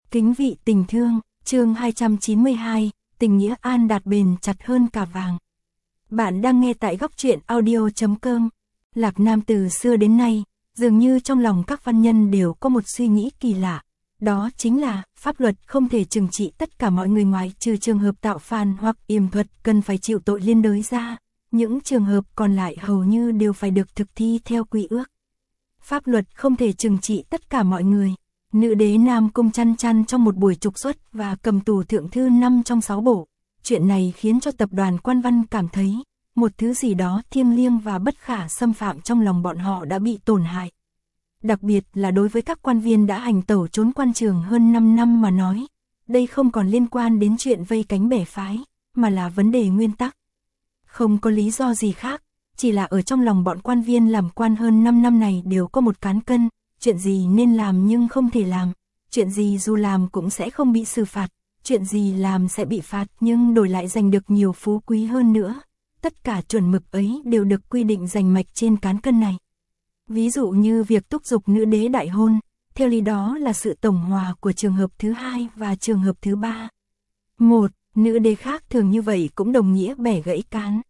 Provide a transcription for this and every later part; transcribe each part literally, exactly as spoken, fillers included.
Kính vị tình thương, chương hai trăm chín mươi hai, tình nghĩa an đạt bền chặt hơn cả vàng. Bạn đang nghe tại góc truyện audio chấm com. Lạc Nam từ xưa đến nay, dường như trong lòng các văn nhân đều có một suy nghĩ kỳ lạ. Đó chính là, pháp luật không thể trừng trị tất cả mọi người ngoại trừ trường hợp tạo phản hoặc yểm thuật cần phải chịu tội liên đới ra. Những trường hợp còn lại hầu như đều phải được thực thi theo quy ước. Pháp luật không thể trừng trị tất cả mọi người. Nữ đế Nam Cung chăn chăn trong một buổi trục xuất và cầm tù thượng thư năm trong sáu bộ. Chuyện này khiến cho tập đoàn Quan Văn cảm thấy, một thứ gì đó thiêng liêng và bất khả xâm phạm trong lòng bọn họ đã bị tổn hại. Đặc biệt là đối với các quan viên đã hành tẩu trốn quan trường hơn năm năm mà nói, đây không còn liên quan đến chuyện vây cánh bẻ phái, mà là vấn đề nguyên tắc. Không có lý do gì khác, chỉ là ở trong lòng bọn quan viên làm quan hơn năm năm này đều có một cán cân, chuyện gì nên làm nhưng không thể làm, chuyện gì dù làm cũng sẽ không bị xử phạt, chuyện gì làm sẽ bị phạt nhưng đổi lại giành được nhiều phú quý hơn nữa. Tất cả chuẩn mực ấy đều được quy định rành mạch trên cán cân này. Ví dụ như việc thúc giục nữ đế đại hôn, theo lý đó là sự tổng hòa của trường hợp thứ hai và trường hợp thứ ba. Một, nữ đế khác thường như vậy cũng đồng nghĩa bẻ gãy cán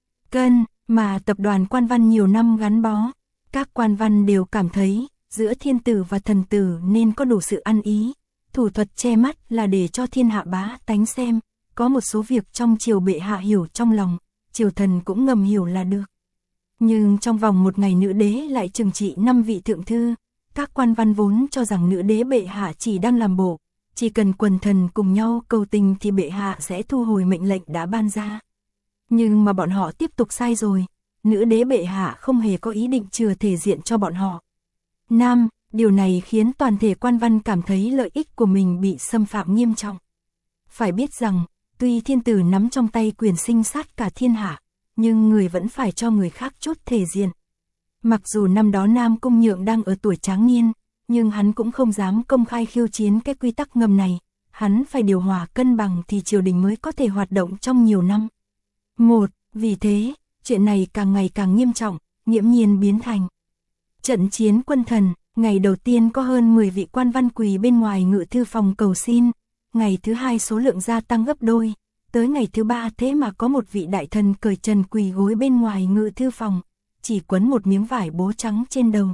cân mà tập đoàn Quan Văn nhiều năm gắn bó. Các quan văn đều cảm thấy, giữa thiên tử và thần tử nên có đủ sự ăn ý. Thủ thuật che mắt là để cho thiên hạ bá tánh xem, có một số việc trong triều bệ hạ hiểu trong lòng, triều thần cũng ngầm hiểu là được. Nhưng trong vòng một ngày nữ đế lại trừng trị năm vị thượng thư, các quan văn vốn cho rằng nữ đế bệ hạ chỉ đang làm bộ, chỉ cần quần thần cùng nhau cầu tình thì bệ hạ sẽ thu hồi mệnh lệnh đã ban ra. Nhưng mà bọn họ tiếp tục sai rồi, nữ đế bệ hạ không hề có ý định chừa thể diện cho bọn họ. Nam, điều này khiến toàn thể quan văn cảm thấy lợi ích của mình bị xâm phạm nghiêm trọng. Phải biết rằng, tuy thiên tử nắm trong tay quyền sinh sát cả thiên hạ, nhưng người vẫn phải cho người khác chút thể diện. Mặc dù năm đó Nam Cung Nhượng đang ở tuổi tráng niên, nhưng hắn cũng không dám công khai khiêu chiến cái quy tắc ngầm này, hắn phải điều hòa cân bằng thì triều đình mới có thể hoạt động trong nhiều năm. Một, vì thế, chuyện này càng ngày càng nghiêm trọng, nghiễm nhiên biến thành trận chiến quân thần. Ngày đầu tiên có hơn mười vị quan văn quỳ bên ngoài ngự thư phòng cầu xin, ngày thứ hai số lượng gia tăng gấp đôi, tới ngày thứ ba thế mà có một vị đại thần cởi trần quỳ gối bên ngoài ngự thư phòng, chỉ quấn một miếng vải bố trắng trên đầu.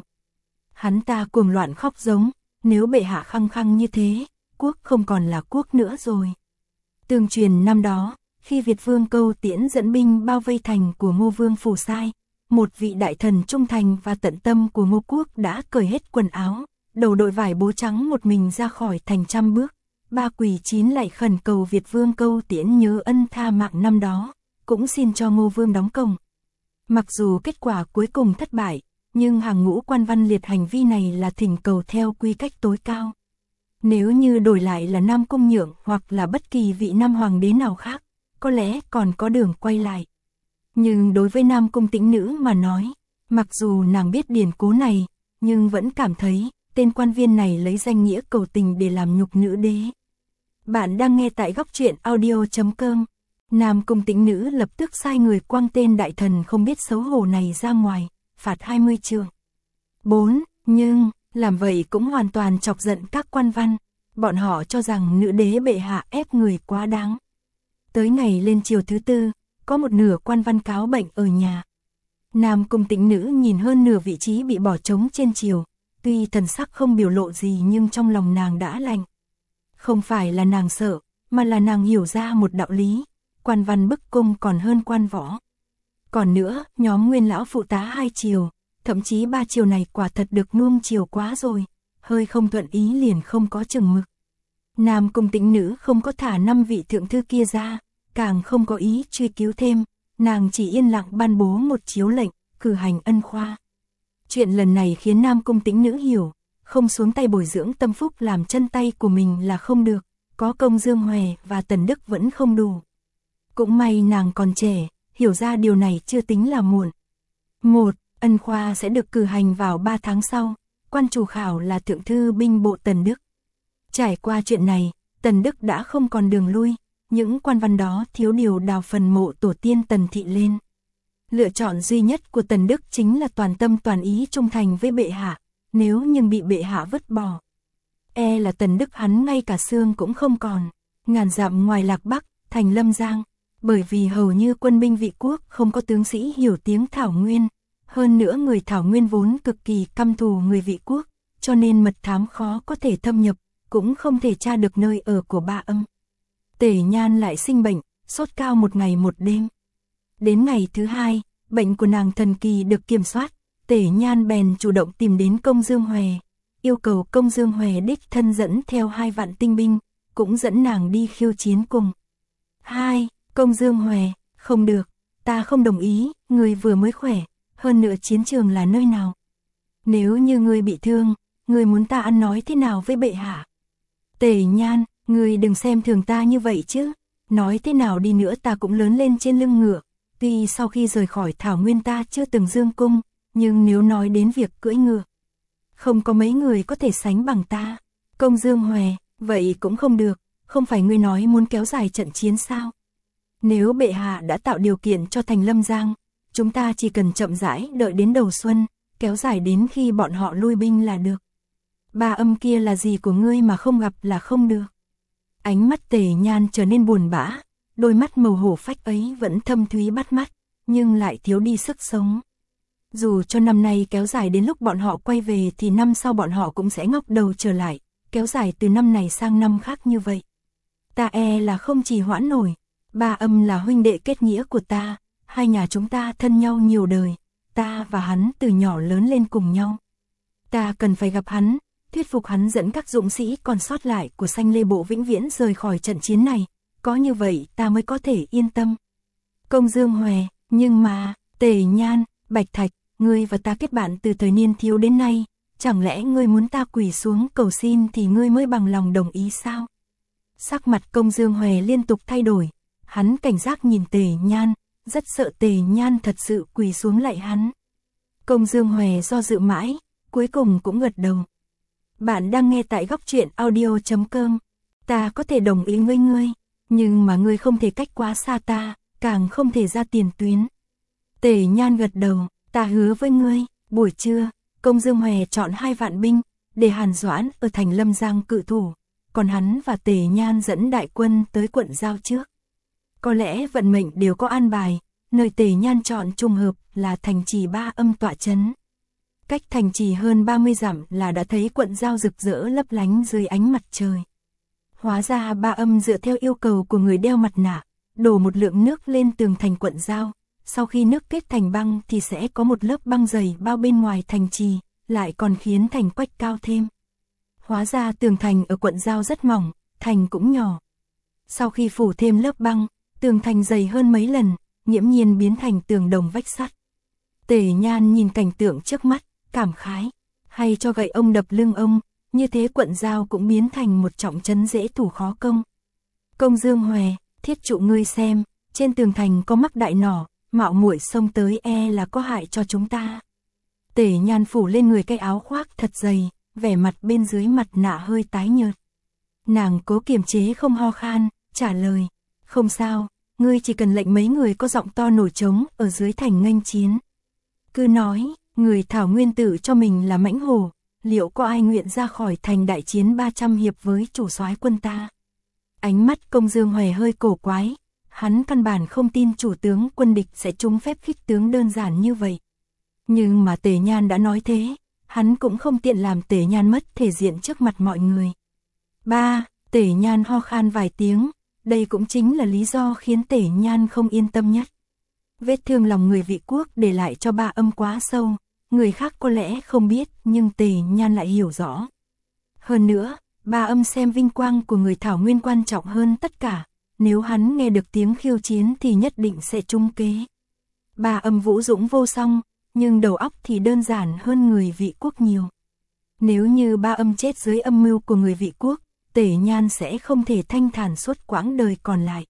Hắn ta cuồng loạn khóc giống, nếu bệ hạ khăng khăng như thế, quốc không còn là quốc nữa rồi. Tương truyền năm đó, khi Việt Vương Câu Tiễn dẫn binh bao vây thành của Ngô Vương Phủ Sai, một vị đại thần trung thành và tận tâm của Ngô Quốc đã cởi hết quần áo, đầu đội vải bố trắng một mình ra khỏi thành trăm bước, ba quỳ chín lạy khẩn cầu Việt Vương Câu Tiễn nhớ ân tha mạng năm đó, cũng xin cho Ngô Vương đóng công. Mặc dù kết quả cuối cùng thất bại, nhưng hàng ngũ quan văn liệt hành vi này là thỉnh cầu theo quy cách tối cao. Nếu như đổi lại là Nam Cung Nhượng hoặc là bất kỳ vị nam hoàng đế nào khác, có lẽ còn có đường quay lại. Nhưng đối với Nam Cung Tĩnh Nữ mà nói, mặc dù nàng biết điển cố này, nhưng vẫn cảm thấy tên quan viên này lấy danh nghĩa cầu tình để làm nhục nữ đế. Bạn đang nghe tại góc truyện audio chấm com. Nam Cung Tĩnh Nữ lập tức sai người quăng tên đại thần không biết xấu hổ này ra ngoài, phạt hai mươi trượng. Bốn, nhưng, làm vậy cũng hoàn toàn chọc giận các quan văn, bọn họ cho rằng nữ đế bệ hạ ép người quá đáng. Tới ngày lên triều thứ tư, có một nửa quan văn cáo bệnh ở nhà. Nam Cung Tĩnh Nữ nhìn hơn nửa vị trí bị bỏ trống trên triều, tuy thần sắc không biểu lộ gì nhưng trong lòng nàng đã lạnh. Không phải là nàng sợ, mà là nàng hiểu ra một đạo lý, quan văn bức cung còn hơn quan võ. Còn nữa, nhóm nguyên lão phụ tá hai triều, thậm chí ba triều này quả thật được nuông chiều quá rồi, hơi không thuận ý liền không có chừng mực. Nam Cung Tĩnh Nữ không có thả năm vị thượng thư kia ra, càng không có ý truy cứu thêm, nàng chỉ yên lặng ban bố một chiếu lệnh, cử hành ân khoa. Chuyện lần này khiến Nam Cung Tĩnh Nữ hiểu, không xuống tay bồi dưỡng tâm phúc làm chân tay của mình là không được, có công Dương Huệ và Tần Đức vẫn không đủ. Cũng may nàng còn trẻ, hiểu ra điều này chưa tính là muộn. Một, ân khoa sẽ được cử hành vào ba tháng sau, quan chủ khảo là thượng thư binh bộ Tần Đức. Trải qua chuyện này, Tần Đức đã không còn đường lui. Những quan văn đó thiếu điều đào phần mộ tổ tiên Tần Thị lên. Lựa chọn duy nhất của Tần Đức chính là toàn tâm toàn ý trung thành với bệ hạ, nếu nhưng bị bệ hạ vứt bỏ. e là Tần Đức hắn ngay cả xương cũng không còn. Ngàn dặm ngoài Lạc Bắc, thành Lâm Giang, bởi vì hầu như quân binh Vị quốc không có tướng sĩ hiểu tiếng Thảo Nguyên, hơn nữa người Thảo Nguyên vốn cực kỳ căm thù người Vị quốc, cho nên mật thám khó có thể thâm nhập, cũng không thể tra được nơi ở của Ba Âm. Tề Nhan lại sinh bệnh, sốt cao một ngày một đêm. Đến ngày thứ hai, bệnh của nàng thần kỳ được kiểm soát, Tề Nhan bèn chủ động tìm đến Công Dương Hòe, yêu cầu Công Dương Hòe đích thân dẫn theo hai vạn tinh binh, cũng dẫn nàng đi khiêu chiến cùng. Hai, Công Dương Hòe, không được, ta không đồng ý, ngươi vừa mới khỏe, hơn nữa chiến trường là nơi nào? Nếu như ngươi bị thương, ngươi muốn ta ăn nói thế nào với bệ hạ? Tề Nhan, ngươi đừng xem thường ta như vậy chứ, nói thế nào đi nữa ta cũng lớn lên trên lưng ngựa, tuy sau khi rời khỏi Thảo Nguyên ta chưa từng dương cung, nhưng nếu nói đến việc cưỡi ngựa, không có mấy người có thể sánh bằng ta. Công Dương Hòe, vậy cũng không được, không phải ngươi nói muốn kéo dài trận chiến sao? Nếu bệ hạ đã tạo điều kiện cho thành Lâm Giang, chúng ta chỉ cần chậm rãi đợi đến đầu xuân, kéo dài đến khi bọn họ lui binh là được. Ba Âm kia là gì của ngươi mà không gặp là không được. Ánh mắt Tề Nhan trở nên buồn bã, đôi mắt màu hổ phách ấy vẫn thâm thúy bắt mắt, nhưng lại thiếu đi sức sống. Dù cho năm nay kéo dài đến lúc bọn họ quay về thì năm sau bọn họ cũng sẽ ngóc đầu trở lại, kéo dài từ năm này sang năm khác như vậy. Ta e là không trì hoãn nổi, Ba Âm là huynh đệ kết nghĩa của ta, hai nhà chúng ta thân nhau nhiều đời, ta và hắn từ nhỏ lớn lên cùng nhau. Ta cần phải gặp hắn, thuyết phục hắn dẫn các dũng sĩ còn sót lại của Sanh Lê Bộ vĩnh viễn rời khỏi trận chiến này, có như vậy ta mới có thể yên tâm. Công Dương Hòe, nhưng mà, Tề Nhan, Bạch Thạch, ngươi và ta kết bạn từ thời niên thiếu đến nay, chẳng lẽ ngươi muốn ta quỳ xuống cầu xin thì ngươi mới bằng lòng đồng ý sao? Sắc mặt Công Dương Hòe liên tục thay đổi, hắn cảnh giác nhìn Tề Nhan, rất sợ Tề Nhan thật sự quỳ xuống lạy hắn. Công Dương Hòe do dự mãi, cuối cùng cũng gật đầu. Bạn đang nghe tại góc truyện audio chấm com. Ta có thể đồng ý với ngươi, nhưng mà ngươi không thể cách quá xa ta, càng không thể ra tiền tuyến. Tề Nhan gật đầu, ta hứa với ngươi. Buổi trưa, Công Dương Hòe chọn hai vạn binh, để Hàn Doãn ở thành Lâm Giang cự thủ, còn hắn và Tề Nhan dẫn đại quân tới quận Giao trước. Có lẽ vận mệnh đều có an bài, nơi Tề Nhan chọn trùng hợp là thành trì Ba Âm tọa trấn. Cách thành trì hơn ba mươi dặm là đã thấy quận Giao rực rỡ lấp lánh dưới ánh mặt trời. Hóa ra Ba Âm dựa theo yêu cầu của người đeo mặt nạ, đổ một lượng nước lên tường thành quận Giao, sau khi nước kết thành băng thì sẽ có một lớp băng dày bao bên ngoài thành trì, lại còn khiến thành quách cao thêm. Hóa ra tường thành ở quận Giao rất mỏng, thành cũng nhỏ. Sau khi phủ thêm lớp băng, tường thành dày hơn mấy lần, nghiễm nhiên biến thành tường đồng vách sắt. Tề Nhan nhìn cảnh tượng trước mắt, cảm khái, hay cho gậy ông đập lưng ông, như thế quận Giao cũng biến thành một trọng trấn dễ thủ khó công. Công Dương Hòe, thiết trụ ngươi xem, trên tường thành có mắc đại nỏ, mạo muội xông tới e là có hại cho chúng ta. Tề Nhan phủ lên người cái áo khoác thật dày, vẻ mặt bên dưới mặt nạ hơi tái nhợt. Nàng cố kiềm chế không ho khan, trả lời, không sao, ngươi chỉ cần lệnh mấy người có giọng to nổi trống ở dưới thành nghênh chiến. Cứ nói, người Thảo Nguyên tự cho mình là mãnh hổ, liệu có ai nguyện ra khỏi thành đại chiến ba trăm hiệp với chủ soái quân ta? Ánh mắt Công Dương Hòe hơi cổ quái, hắn căn bản không tin chủ tướng quân địch sẽ trúng phép khích tướng đơn giản như vậy. Nhưng mà Tề Nhan đã nói thế, hắn cũng không tiện làm Tề Nhan mất thể diện trước mặt mọi người. Ba, Tề Nhan ho khan vài tiếng, đây cũng chính là lý do khiến Tề Nhan không yên tâm nhất. Vết thương lòng người Vị quốc để lại cho Ba Âm quá sâu, người khác có lẽ không biết nhưng Tề Nhan lại hiểu rõ. Hơn nữa, Ba Âm xem vinh quang của người Thảo Nguyên quan trọng hơn tất cả, nếu hắn nghe được tiếng khiêu chiến thì nhất định sẽ trúng kế. Ba Âm vũ dũng vô song, nhưng đầu óc thì đơn giản hơn người Vị quốc nhiều. Nếu như Ba Âm chết dưới âm mưu của người Vị quốc, Tề Nhan sẽ không thể thanh thản suốt quãng đời còn lại.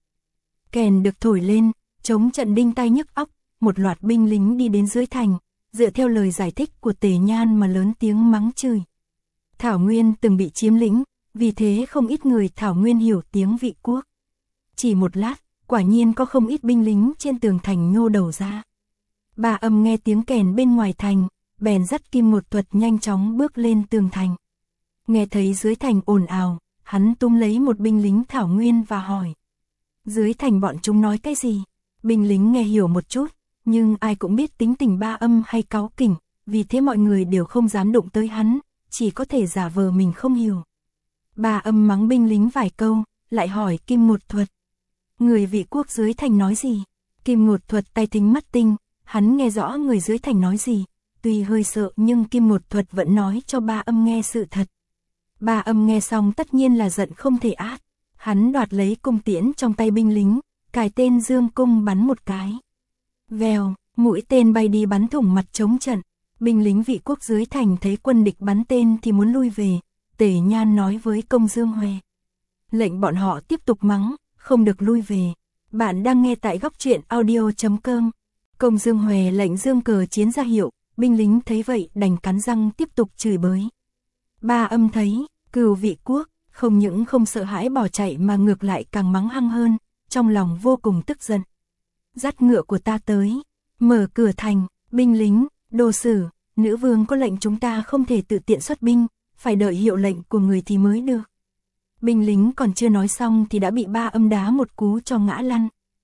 Kèn được thổi lên, chống trận đinh tai nhức óc, một loạt binh lính đi đến dưới thành, dựa theo lời giải thích của Tề Nhan mà lớn tiếng mắng chửi. Thảo Nguyên từng bị chiếm lĩnh, vì thế không ít người Thảo Nguyên hiểu tiếng Vị quốc. Chỉ một lát, quả nhiên có không ít binh lính trên tường thành nhô đầu ra. Ba Âm nghe tiếng kèn bên ngoài thành, bèn dắt Kim Một Thuật nhanh chóng bước lên tường thành. Nghe thấy dưới thành ồn ào, hắn túm lấy một binh lính thảo nguyên và hỏi. Dưới thành bọn chúng nói cái gì? Binh lính nghe hiểu một chút, nhưng ai cũng biết tính tình Ba Âm hay cáu kỉnh, vì thế mọi người đều không dám đụng tới hắn, chỉ có thể giả vờ mình không hiểu. Ba Âm mắng binh lính vài câu, lại hỏi Kim Ngột Thuật. Người vị quốc dưới thành nói gì? Kim Ngột Thuật tai thính mắt tinh, hắn nghe rõ người dưới thành nói gì, tuy hơi sợ nhưng Kim Ngột Thuật vẫn nói cho Ba Âm nghe sự thật. Ba Âm nghe xong tất nhiên là giận không thể át, hắn đoạt lấy cung tiễn trong tay binh lính, cài tên dương cung bắn một cái. Vèo, mũi tên bay đi bắn thủng mặt trống trận, binh lính vị quốc dưới thành thấy quân địch bắn tên thì muốn lui về, Tề Nhan nói với Công Dương Huệ. Lệnh bọn họ tiếp tục mắng, không được lui về. Bạn đang nghe tại góc truyện audio chấm com. Công Dương Huệ lệnh dương cờ chiến ra hiệu, binh lính thấy vậy đành cắn răng tiếp tục chửi bới. Ba Âm thấy, Cừu vị quốc, không những không sợ hãi bỏ chạy mà ngược lại càng mắng hăng hơn, trong lòng vô cùng tức giận. Dắt ngựa của ta tới, mở cửa thành, binh lính, đồ sử, nữ vương có lệnh chúng ta không thể tự tiện xuất binh, phải đợi hiệu lệnh của người thì mới được. Binh lính còn chưa nói xong thì đã bị Ba Âm đá một cú cho ngã lăn.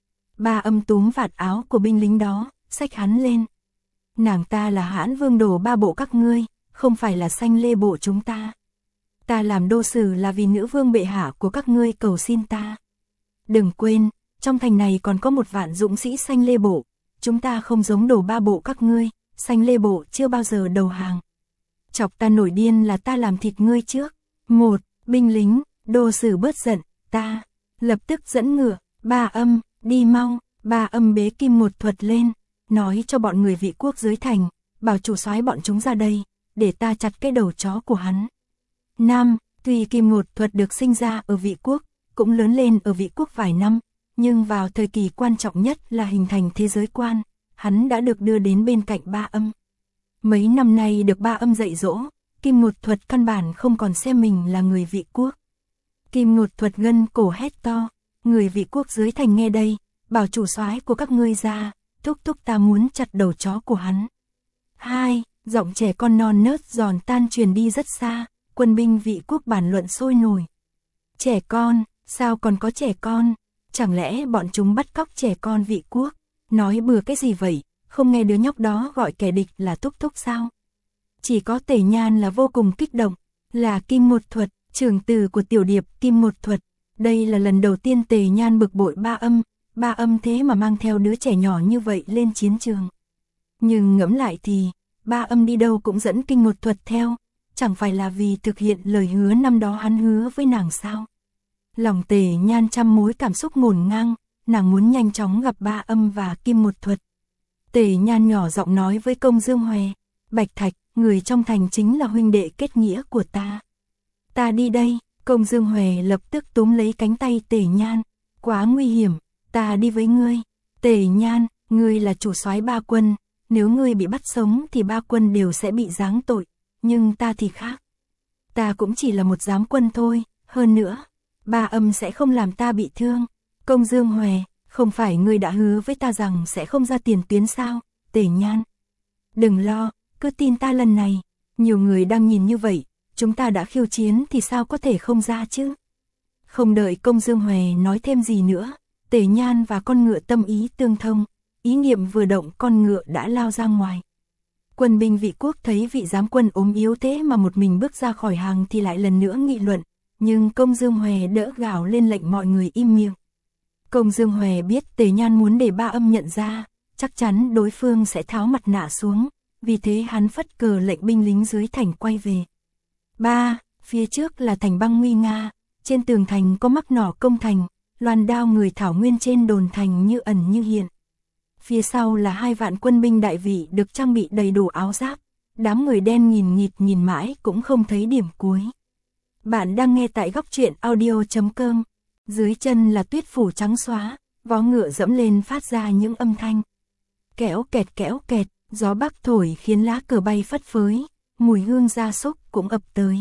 Ba Âm túm vạt áo của binh lính đó, xách hắn lên. Nàng ta là Hãn Vương Đồ Ba Bộ các ngươi, không phải là Xanh Lê Bộ chúng ta. Ta làm đô sử là vì nữ vương bệ hạ của các ngươi cầu xin ta. Đừng quên, trong thành này còn có một vạn dũng sĩ Xanh Lê Bộ, chúng ta không giống Đồ Ba Bộ các ngươi, Xanh Lê Bộ chưa bao giờ đầu hàng. Chọc ta nổi điên là ta làm thịt ngươi trước. Một, binh lính, đô sử bớt giận, ta lập tức dẫn ngựa. Ba Âm, đi mau. Ba Âm bế Kim Ngột Thuật lên, nói cho bọn người vị quốc dưới thành, bảo chủ soái bọn chúng ra đây, để ta chặt cái đầu chó của hắn. Nam, tuy Kim Ngột Thuật được sinh ra ở vị quốc, cũng lớn lên ở vị quốc vài năm, nhưng vào thời kỳ quan trọng nhất là hình thành thế giới quan, hắn đã được đưa đến bên cạnh Ba Âm. Mấy năm nay được Ba Âm dạy dỗ, Kim Ngột Thuật căn bản không còn xem mình là người vị quốc. Kim Ngột Thuật gân cổ hét to, người vị quốc dưới thành nghe đây, bảo chủ soái của các ngươi ra, thúc thúc ta muốn chặt đầu chó của hắn. Hai, giọng trẻ con non nớt giòn tan truyền đi rất xa, quân binh vị quốc bàn luận sôi nổi. Trẻ con, sao còn có trẻ con? Chẳng lẽ bọn chúng bắt cóc trẻ con vị quốc? Nói bừa cái gì vậy? Không nghe đứa nhóc đó gọi kẻ địch là thúc thúc sao? Chỉ có Tề Nhan là vô cùng kích động, là Kim Ngột Thuật, trưởng tử của tiểu điệp Kim Ngột Thuật. Đây là lần đầu tiên Tề Nhan bực bội Ba Âm, Ba Âm thế mà mang theo đứa trẻ nhỏ như vậy lên chiến trường. Nhưng ngẫm lại thì, Ba Âm đi đâu cũng dẫn Kim Ngột Thuật theo, chẳng phải là vì thực hiện lời hứa năm đó hắn hứa với nàng sao? Lòng Tề Nhan trăm mối cảm xúc ngổn ngang, nàng muốn nhanh chóng gặp Ba Âm và Kim Ngột Thuật. Tề Nhan nhỏ giọng nói với Công Dương Huệ, Bạch Thạch, người trong thành chính là huynh đệ kết nghĩa của ta. Ta đi đây. Công Dương Huệ lập tức túm lấy cánh tay Tề Nhan, quá nguy hiểm, ta đi với ngươi. Tề Nhan, ngươi là chủ soái Ba quân, nếu ngươi bị bắt sống thì Ba quân đều sẽ bị giáng tội, nhưng ta thì khác. Ta cũng chỉ là một giám quân thôi, hơn nữa, Ba Âm sẽ không làm ta bị thương. Công Dương Huệ, không phải ngươi đã hứa với ta rằng sẽ không ra tiền tuyến sao? Tề Nhan, đừng lo, cứ tin ta lần này, nhiều người đang nhìn như vậy. Chúng ta đã khiêu chiến thì sao có thể không ra chứ? Không đợi Công Dương Huệ nói thêm gì nữa, Tề Nhan và con ngựa tâm ý tương thông, ý niệm vừa động con ngựa đã lao ra ngoài. Quân binh vị quốc thấy vị giám quân ốm yếu thế mà một mình bước ra khỏi hàng thì lại lần nữa nghị luận, nhưng Công Dương Huệ đỡ gào lên lệnh mọi người im miệng. Công Dương Huệ biết Tề Nhan muốn để Ba Âm nhận ra, chắc chắn đối phương sẽ tháo mặt nạ xuống, vì thế hắn phất cờ lệnh binh lính dưới thành quay về. Ba, phía trước là thành băng nguy nga, trên tường thành có mắc nỏ công thành, loan đao người thảo nguyên trên đồn thành như ẩn như hiện. Phía sau là hai vạn quân binh đại vị được trang bị đầy đủ áo giáp, đám người đen nghìn nghịt nhìn mãi cũng không thấy điểm cuối. Bạn đang nghe tại góc truyện audio chấm com, dưới chân là tuyết phủ trắng xóa, vó ngựa dẫm lên phát ra những âm thanh. Kéo kẹt kéo kẹt, gió bắc thổi khiến lá cờ bay phất phới. Mùi hương gia súc cũng ập tới.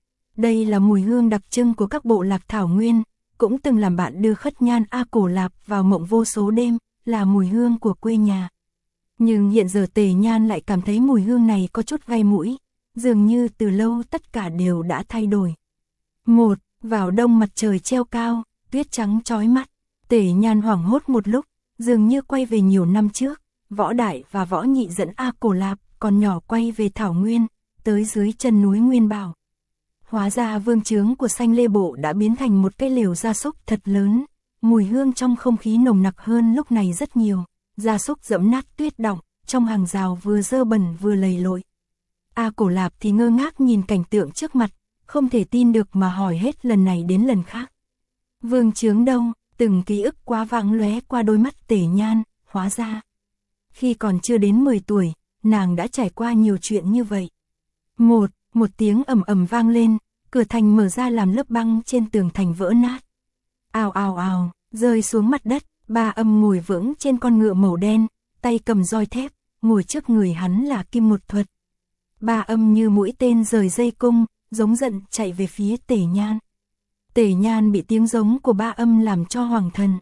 Đây là mùi hương đặc trưng của các bộ lạc thảo nguyên, cũng từng làm bạn đưa Khất Nhan A Cổ Lạp vào mộng vô số đêm, là mùi hương của quê nhà. Nhưng hiện giờ Tề Nhan lại cảm thấy mùi hương này có chút gai mũi, dường như từ lâu tất cả đều đã thay đổi. Một, vào đông mặt trời treo cao, tuyết trắng chói mắt, Tề Nhan hoảng hốt một lúc, dường như quay về nhiều năm trước, Võ Đại và Võ Nhị dẫn A Cổ Lạp, còn nhỏ quay về Thảo Nguyên, tới dưới chân núi Nguyên Bảo. Hóa ra vương trướng của Xanh Lê Bộ đã biến thành một cái lều gia súc thật lớn, mùi hương trong không khí nồng nặc hơn lúc này rất nhiều, gia súc dẫm nát tuyết đọng, trong hàng rào vừa dơ bẩn vừa lầy lội. A Cổ Lạp thì ngơ ngác nhìn cảnh tượng trước mặt, không thể tin được mà hỏi hết lần này đến lần khác. Vương trướng đâu? Từng ký ức quá vãng lóe qua đôi mắt Tề Nhan, hóa ra. Khi còn chưa đến mười tuổi, nàng đã trải qua nhiều chuyện như vậy. Một, một tiếng ầm ầm vang lên, cửa thành mở ra làm lớp băng trên tường thành vỡ nát. Ào ào ào, rơi xuống mặt đất, Ba Âm ngồi vững trên con ngựa màu đen, tay cầm roi thép, ngồi trước người hắn là Kim Một Thuật. Ba Âm như mũi tên rời dây cung, giống giận chạy về phía Tề Nhan. Tề Nhan bị tiếng giống của Ba Âm làm cho hoàng thần.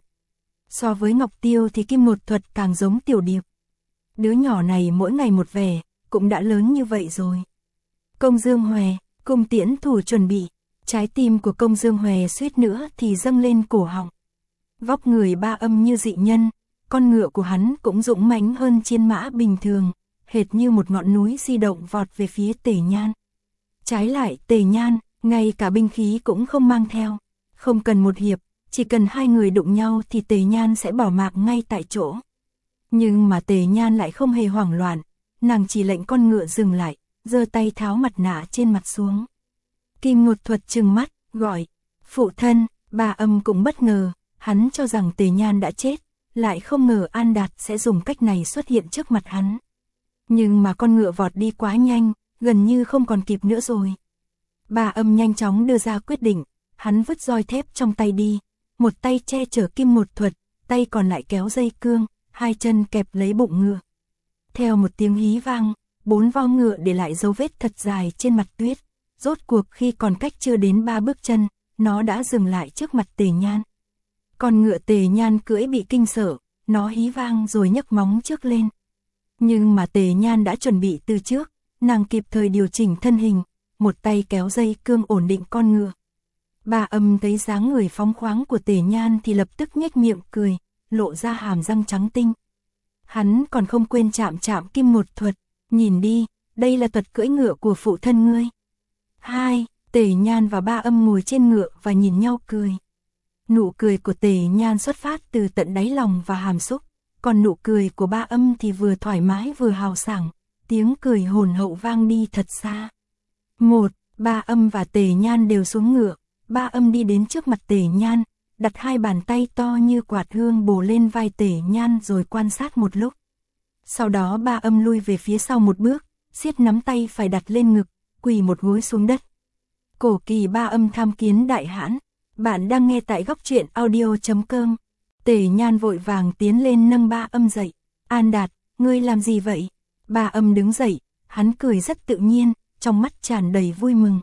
So với Ngọc Tiêu thì Kim Một Thuật càng giống Tiểu Điệp. Đứa nhỏ này mỗi ngày một vẻ, cũng đã lớn như vậy rồi. Công Dương Hòe, cung tiễn thủ chuẩn bị, trái tim của Công Dương Hòe suýt nữa thì dâng lên cổ họng. Vóc người Ba Âm như dị nhân, con ngựa của hắn cũng dũng mãnh hơn chiến mã bình thường, hệt như một ngọn núi di động vọt về phía Tề Nhan. Trái lại Tề Nhan, ngay cả binh khí cũng không mang theo, không cần một hiệp, chỉ cần hai người đụng nhau thì Tề Nhan sẽ bỏ mạng ngay tại chỗ. Nhưng mà Tề Nhan lại không hề hoảng loạn, nàng chỉ lệnh con ngựa dừng lại, giơ tay tháo mặt nạ trên mặt xuống. Kim Một Thuật trừng mắt, gọi, phụ thân. Ba Âm cũng bất ngờ, hắn cho rằng Tề Nhan đã chết, lại không ngờ An Đạt sẽ dùng cách này xuất hiện trước mặt hắn. Nhưng mà con ngựa vọt đi quá nhanh, gần như không còn kịp nữa rồi. Ba Âm nhanh chóng đưa ra quyết định, hắn vứt roi thép trong tay đi, một tay che chở Kim Một Thuật, tay còn lại kéo dây cương, hai chân kẹp lấy bụng ngựa. Theo một tiếng hí vang, bốn vo ngựa để lại dấu vết thật dài trên mặt tuyết, rốt cuộc khi còn cách chưa đến ba bước chân, nó đã dừng lại trước mặt Tề Nhan. Con ngựa Tề Nhan cưỡi bị kinh sợ, nó hí vang rồi nhấc móng trước lên. Nhưng mà Tề Nhan đã chuẩn bị từ trước, nàng kịp thời điều chỉnh thân hình, một tay kéo dây cương ổn định con ngựa. Ba Âm thấy dáng người phóng khoáng của Tề Nhan thì lập tức nhếch miệng cười, lộ ra hàm răng trắng tinh. Hắn còn không quên chạm chạm Kim Một Thuật, nhìn đi, đây là thuật cưỡi ngựa của phụ thân ngươi. Hai, Tề Nhan và Ba Âm ngồi trên ngựa và nhìn nhau cười. Nụ cười của Tề Nhan xuất phát từ tận đáy lòng và hàm xúc, còn nụ cười của Ba Âm thì vừa thoải mái vừa hào sảng, tiếng cười hồn hậu vang đi thật xa. Một, Ba Âm và Tề Nhan đều xuống ngựa, Ba Âm đi đến trước mặt Tề Nhan, đặt hai bàn tay to như quạt hương bổ lên vai Tề Nhan rồi quan sát một lúc. Sau đó Ba Âm lui về phía sau một bước, siết nắm tay phải đặt lên ngực, quỳ một gối xuống đất. Cổ kỳ Ba Âm tham kiến đại hãn. Bạn đang nghe tại góc truyện audio chấm com. Tề Nhan vội vàng tiến lên nâng Ba Âm dậy. An Đạt, ngươi làm gì vậy? Ba Âm đứng dậy, hắn cười rất tự nhiên, trong mắt tràn đầy vui mừng.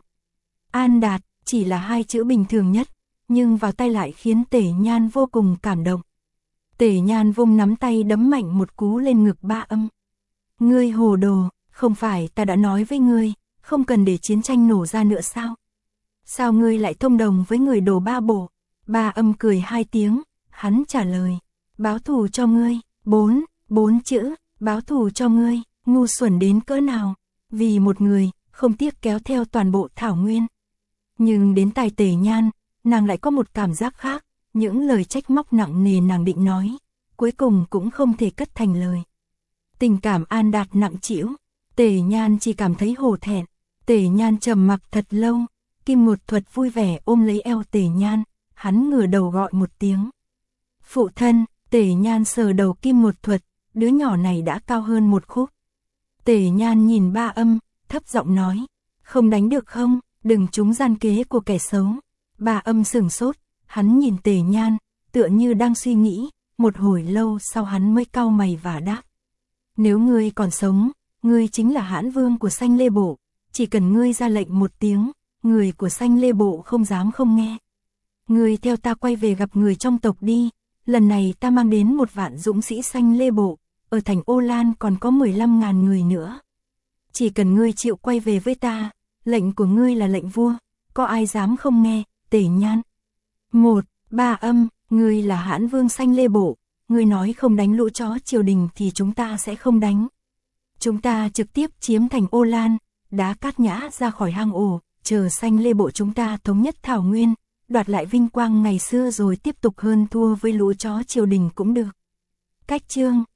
An Đạt, chỉ là hai chữ bình thường nhất, nhưng vào tay lại khiến Tề Nhan vô cùng cảm động. Tề Nhan vung nắm tay đấm mạnh một cú lên ngực Ba Âm. Ngươi hồ đồ, không phải ta đã nói với ngươi, không cần để chiến tranh nổ ra nữa sao? Sao ngươi lại thông đồng với người đồ ba bộ? Ba Âm cười hai tiếng, hắn trả lời, báo thù cho ngươi. Bốn, bốn chữ, báo thù cho ngươi, ngu xuẩn đến cỡ nào? Vì một người, không tiếc kéo theo toàn bộ Thảo Nguyên. Nhưng đến tai Tề Nhan, nàng lại có một cảm giác khác, những lời trách móc nặng nề nàng định nói, cuối cùng cũng không thể cất thành lời. Tình cảm An Đạt nặng trĩu, Tề Nhan chỉ cảm thấy hổ thẹn. Tề Nhan trầm mặc thật lâu, Kim Một Thuật vui vẻ ôm lấy eo Tề Nhan, hắn ngửa đầu gọi một tiếng. Phụ thân. Tề Nhan sờ đầu Kim Một Thuật, đứa nhỏ này đã cao hơn một khúc. Tề Nhan nhìn Ba Âm, thấp giọng nói, không đánh được không, đừng trúng gian kế của kẻ xấu. Ba Âm sửng sốt, hắn nhìn Tề Nhan, tựa như đang suy nghĩ, một hồi lâu sau hắn mới cau mày và đáp. Nếu ngươi còn sống, ngươi chính là hãn vương của Xanh Lê Bộ, chỉ cần ngươi ra lệnh một tiếng, người của Xanh Lê Bộ không dám không nghe. Ngươi theo ta quay về gặp người trong tộc đi, lần này ta mang đến một vạn dũng sĩ Xanh Lê Bộ, ở thành Ô Lan còn có mười lăm ngàn người nữa. Chỉ cần ngươi chịu quay về với ta, lệnh của ngươi là lệnh vua, có ai dám không nghe, Tể Nhan. Một, Ba Âm, ngươi là Hãn Vương Xanh Lê Bộ, ngươi nói không đánh lũ chó triều đình thì chúng ta sẽ không đánh. Chúng ta trực tiếp chiếm thành Ô Lan, đá Cát Nhã ra khỏi hang ổ, chờ Xanh Lê Bộ chúng ta thống nhất Thảo Nguyên, đoạt lại vinh quang ngày xưa rồi tiếp tục hơn thua với lũ chó triều đình cũng được. Cách chương